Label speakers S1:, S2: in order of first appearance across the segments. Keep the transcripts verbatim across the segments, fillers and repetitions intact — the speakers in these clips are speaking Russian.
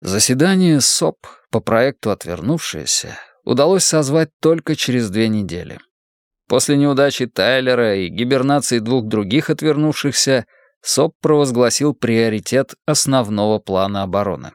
S1: Заседание СОП по проекту «Отвернувшиеся» удалось созвать только через две недели. После неудачи Тайлера и гибернации двух других отвернувшихся, СОП провозгласил приоритет основного плана обороны.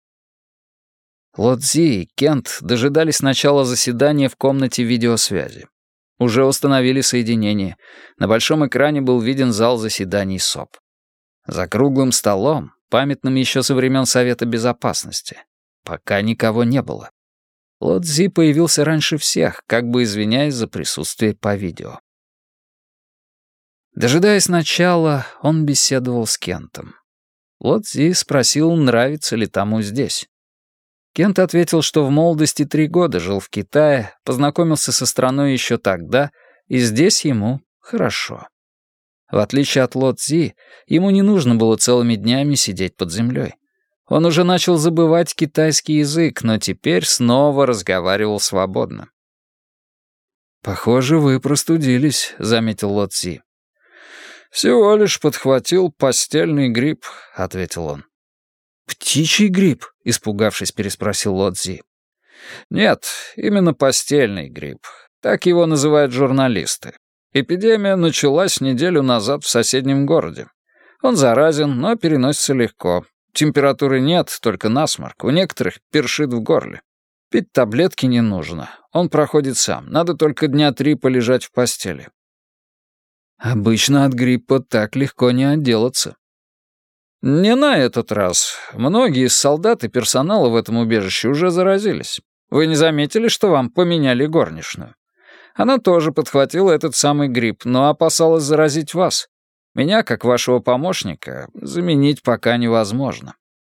S1: Лодзи и Кент дожидались начала заседания в комнате видеосвязи. Уже установили соединение. На большом экране был виден зал заседаний СОП. За круглым столом, памятным еще со времен Совета Безопасности, пока никого не было. Лодзи появился раньше всех, как бы извиняясь за присутствие по видео. Дожидаясь начала, он беседовал с Кентом. Лодзи спросил, нравится ли тому здесь. Кент ответил, что в молодости три года жил в Китае, познакомился со страной еще тогда, и здесь ему хорошо. В отличие от Лодзи, ему не нужно было целыми днями сидеть под землей. Он уже начал забывать китайский язык, но теперь снова разговаривал свободно. «Похоже, вы простудились», — заметил Лодзи. «Всего лишь подхватил постельный грипп», — ответил он. «Птичий грипп?» — испугавшись, переспросил Лодзи. «Нет, именно постельный грипп. Так его называют журналисты. Эпидемия началась неделю назад в соседнем городе. Он заразен, но переносится легко. Температуры нет, только насморк. У некоторых першит в горле. Пить таблетки не нужно. Он проходит сам. Надо только дня три полежать в постели». «Обычно от гриппа так легко не отделаться». «Не на этот раз. Многие из солдат и персонала в этом убежище уже заразились. Вы не заметили, что вам поменяли горничную? Она тоже подхватила этот самый грипп, но опасалась заразить вас. Меня, как вашего помощника, заменить пока невозможно».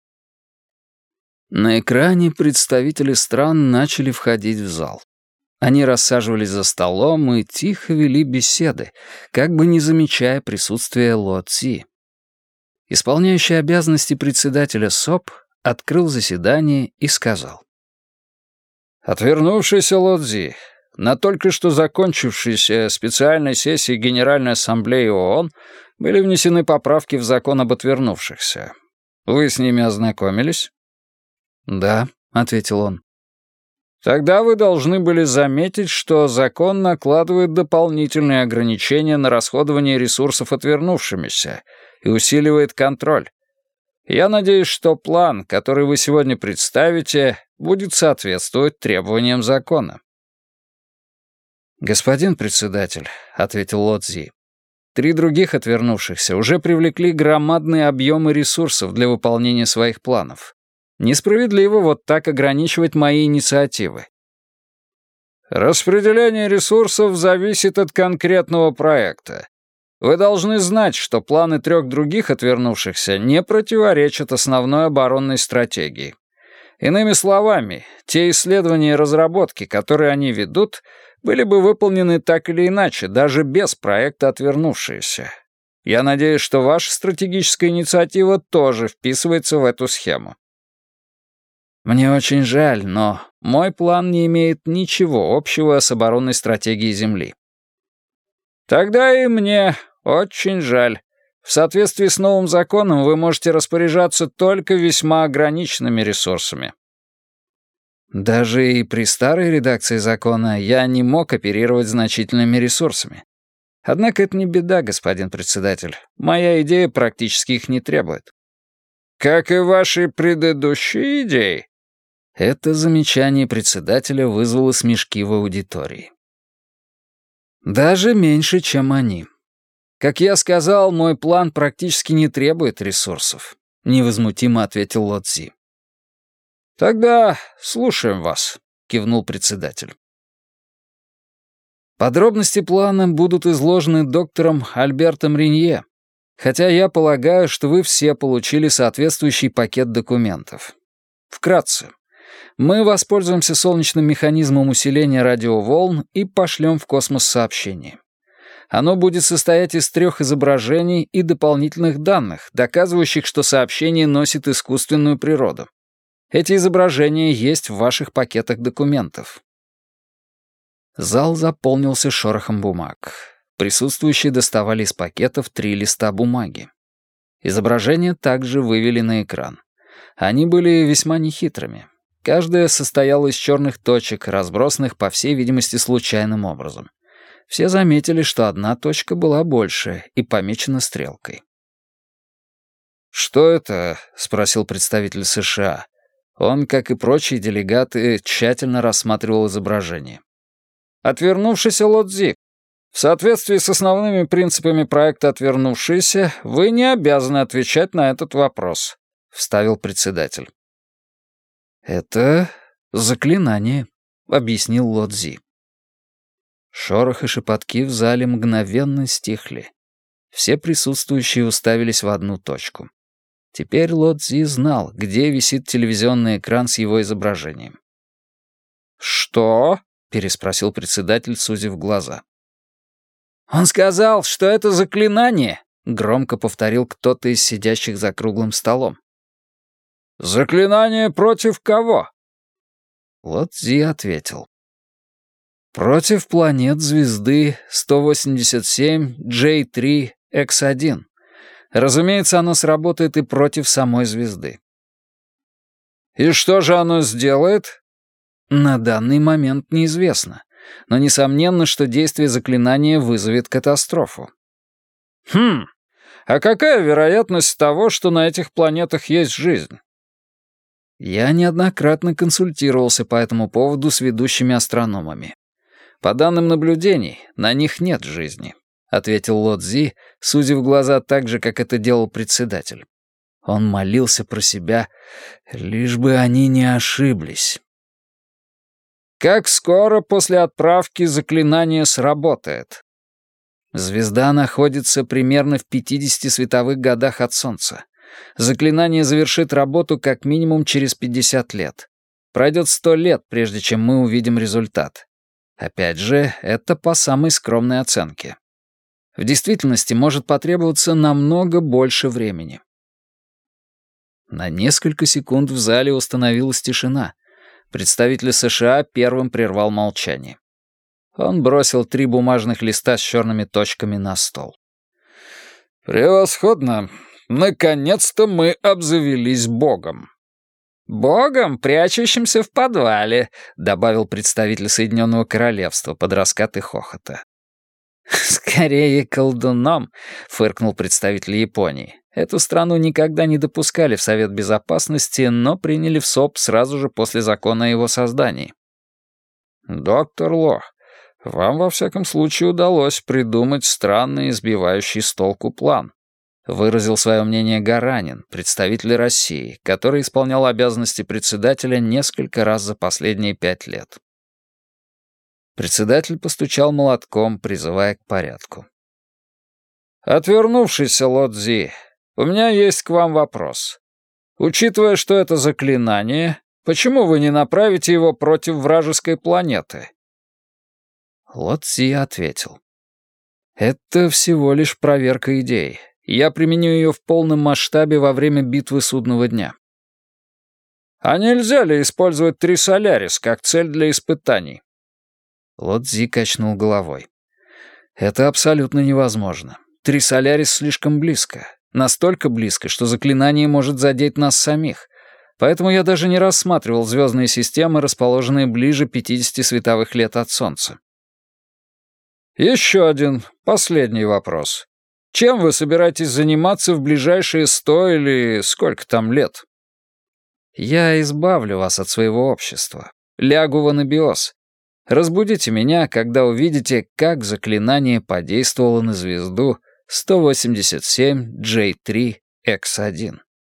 S1: На экране представители стран начали входить в зал. Они рассаживались за столом и тихо вели беседы, как бы не замечая присутствия Лодзи. Исполняющий обязанности председателя СОП открыл заседание и сказал. «Отвернувшийся Лодзи, на только что закончившейся специальной сессии Генеральной Ассамблеи ООН были внесены поправки в закон об отвернувшихся. Вы с ними ознакомились?» «Да», — ответил он. «Тогда вы должны были заметить, что закон накладывает дополнительные ограничения на расходование ресурсов отвернувшимися и усиливает контроль. Я надеюсь, что план, который вы сегодня представите, будет соответствовать требованиям закона». «Господин председатель», — ответил Лодзи, «три других отвернувшихся уже привлекли громадные объемы ресурсов для выполнения своих планов. Несправедливо вот так ограничивать мои инициативы». «Распределение ресурсов зависит от конкретного проекта. Вы должны знать, что планы трех других отвернувшихся не противоречат основной оборонной стратегии. Иными словами, те исследования и разработки, которые они ведут, были бы выполнены так или иначе, даже без проекта «Отвернувшиеся». Я надеюсь, что ваша стратегическая инициатива тоже вписывается в эту схему». «Мне очень жаль, но мой план не имеет ничего общего с оборонной стратегией Земли». «Тогда и мне очень жаль. В соответствии с новым законом вы можете распоряжаться только весьма ограниченными ресурсами». «Даже и при старой редакции закона я не мог оперировать значительными ресурсами. Однако это не беда, господин председатель. Моя идея практически их не требует». «Как и ваши предыдущие идеи?» Это замечание председателя вызвало смешки в аудитории. «Даже меньше, чем они. Как я сказал, мой план практически не требует ресурсов», — невозмутимо ответил Лодзи. «Тогда слушаем вас», — кивнул председатель. «Подробности плана будут изложены доктором Альбертом Ринье, хотя я полагаю, что вы все получили соответствующий пакет документов. Вкратце. Мы воспользуемся солнечным механизмом усиления радиоволн и пошлем в космос сообщение. Оно будет состоять из трех изображений и дополнительных данных, доказывающих, что сообщение носит искусственную природу. Эти изображения есть в ваших пакетах документов». Зал заполнился шорохом бумаг. Присутствующие доставали из пакетов три листа бумаги. Изображения также вывели на экран. Они были весьма нехитрыми. Каждая состояла из черных точек, разбросанных, по всей видимости, случайным образом. Все заметили, что одна точка была больше и помечена стрелкой. «Что это?» — спросил представитель США. Он, как и прочие делегаты, тщательно рассматривал изображение. «Отвернувшийся Лодзи. В соответствии с основными принципами проекта «Отвернувшиеся», вы не обязаны отвечать на этот вопрос», — вставил председатель. «Это заклинание», — объяснил Лодзи. Шорох и шепотки в зале мгновенно стихли. Все присутствующие уставились в одну точку. Теперь Лодзи знал, где висит телевизионный экран с его изображением. «Что?» — переспросил председатель, сузив глаза. «Он сказал, что это заклинание», — громко повторил кто-то из сидящих за круглым столом. «Заклинание против кого?» Лодзи ответил. «Против планет звезды сто восемьдесят семь джей три икс один. Разумеется, оно сработает и против самой звезды». «И что же оно сделает?» «На данный момент неизвестно, но несомненно, что действие заклинания вызовет катастрофу». «Хм, а какая вероятность того, что на этих планетах есть жизнь?» Я неоднократно консультировался по этому поводу с ведущими астрономами. По данным наблюдений, на них нет жизни, ответил Лодзи, сузив глаза так же, как это делал председатель. Он молился про себя, лишь бы они не ошиблись. Как скоро после отправки заклинание сработает? Звезда находится примерно в пятидесяти световых годах от Солнца. Заклинание завершит работу как минимум через пятьдесят лет. Пройдет сто лет, прежде чем мы увидим результат. Опять же, это по самой скромной оценке. В действительности может потребоваться намного больше времени. На несколько секунд в зале установилась тишина. Представитель США первым прервал молчание. Он бросил три бумажных листа с черными точками на стол. «Превосходно! Наконец-то мы обзавелись Богом!» «Богом, прячущимся в подвале», — добавил представитель Соединенного Королевства под раскаты хохота. «Скорее колдуном», — фыркнул представитель Японии. Эту страну никогда не допускали в Совет Безопасности, но приняли в СОП сразу же после закона о его создании. «Доктор Лох, вам во всяком случае удалось придумать странный и сбивающий с толку план», — выразил свое мнение Гаранин, представитель России, который исполнял обязанности председателя несколько раз за последние пять лет. Председатель постучал молотком, призывая к порядку. «Отвернувшийся Лодзи, у меня есть к вам вопрос. Учитывая, что это заклинание, почему вы не направите его против вражеской планеты?» Лодзи ответил. «Это всего лишь проверка идей. Я применю ее в полном масштабе во время битвы судного дня». «А нельзя ли использовать Трисолярис как цель для испытаний?» Лодзи качнул головой. «Это абсолютно невозможно. Трисолярис слишком близко. Настолько близко, что заклинание может задеть нас самих. Поэтому я даже не рассматривал звездные системы, расположенные ближе пятидесяти световых лет от Солнца». «Еще один, последний вопрос. Чем вы собираетесь заниматься в ближайшие сто или сколько там лет?» «Я избавлю вас от своего общества. Лягу в анабиоз. Разбудите меня, когда увидите, как заклинание подействовало на звезду сто восемьдесят семь джей три икс один».